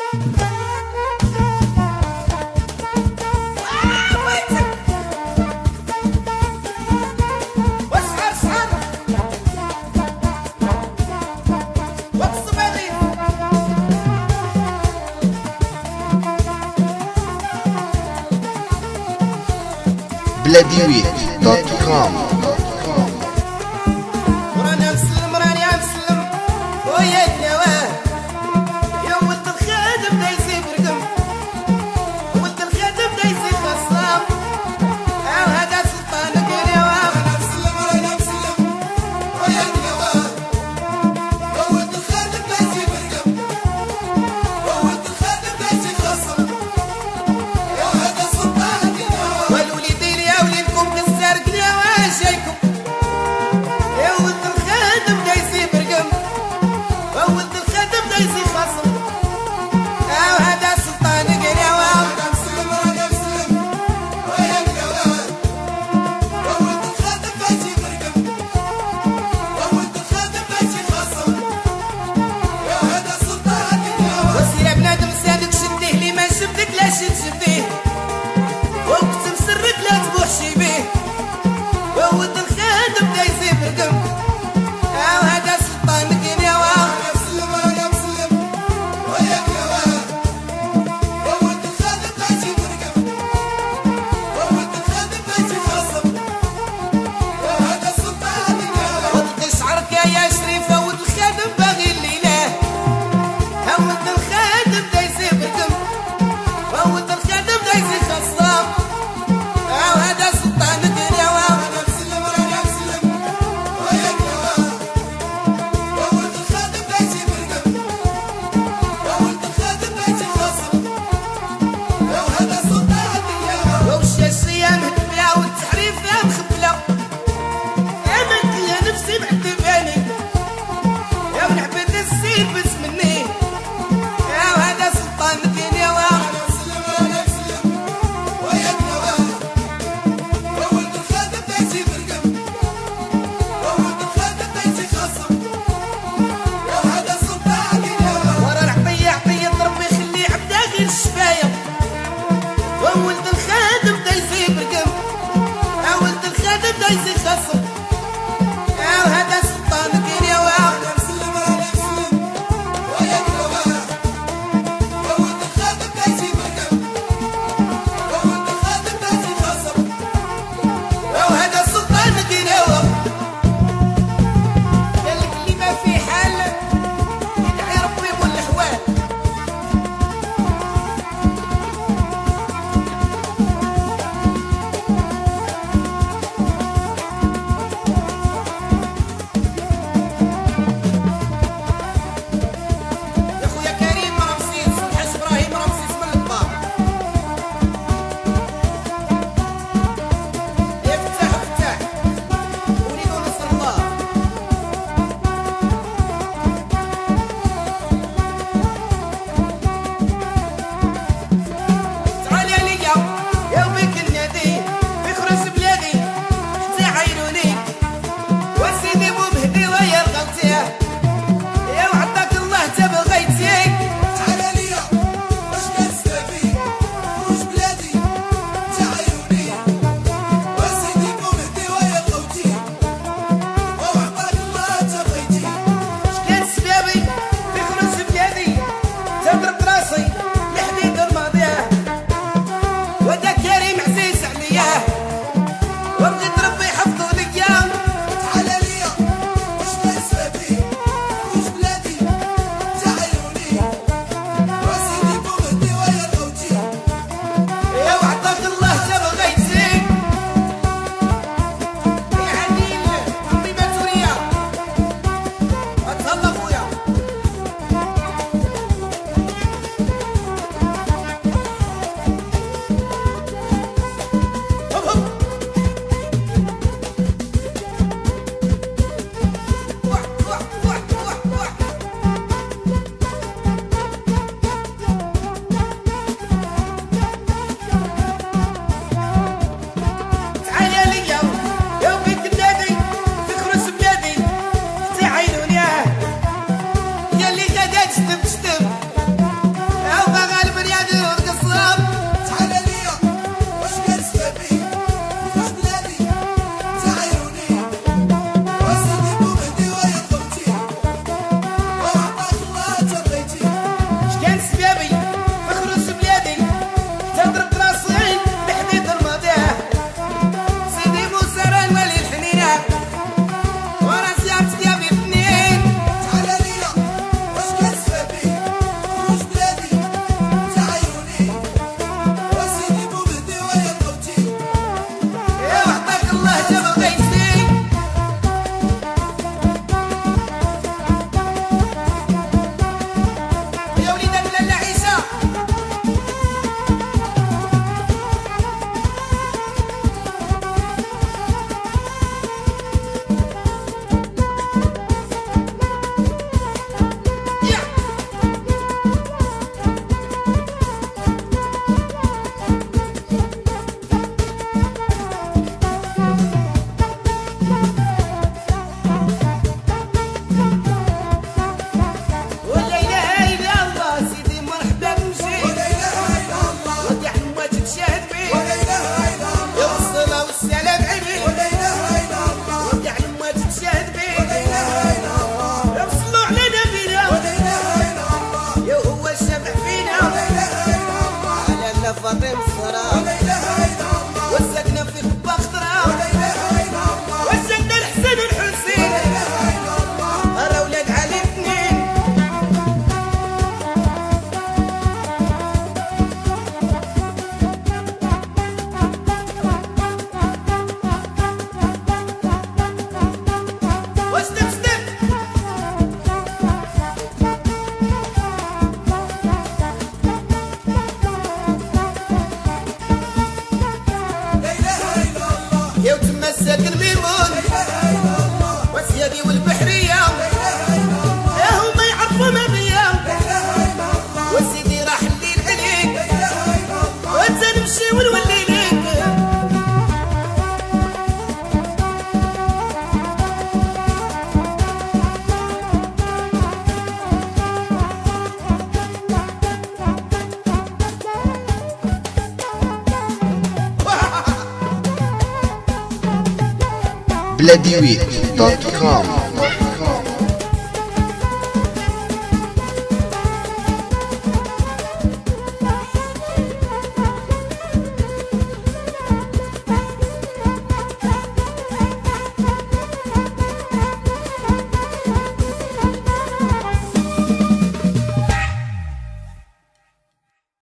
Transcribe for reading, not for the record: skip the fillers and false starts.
بلاديويت.com. راني مسلم ويا النواه يا ولد الخادم دايسي برقم ولد الخادم دايسي خصام هذا سلطانك اليوم. راني مسلم ويا النواه يا ولد الخادم دايسي برقم ولد الخادم دايسي خصام هذا سلطانك اليوم. والوليدين يا وليدكم بالسرق يا واشيكم يا ولد الخادم دايسي برقم ولد الخادم دايسي خصم هذا سلطانك اليوم. راني مسلم ويا النواه يا ولد الخادم دايسي برقم ولد الخادم دايسي خصام هذا سلطانك اليوم. وسير بنادم سادك شديه لي ما شفتك لا شديه وكتب سرك لا تبوحشي بيه ولد الخادم دايسي برقم هذا سلطانك اليوم. راني مسلم ويا النواه يا ولد الخادم دايسي برقم ولد الخادم دايسي خصام هذا سلطانك اليوم. وطلق شعرك يا شريفة ولد الخادم باغي الليلة ولد الخادم دايسي برقم ولد الخادم bladywit.com.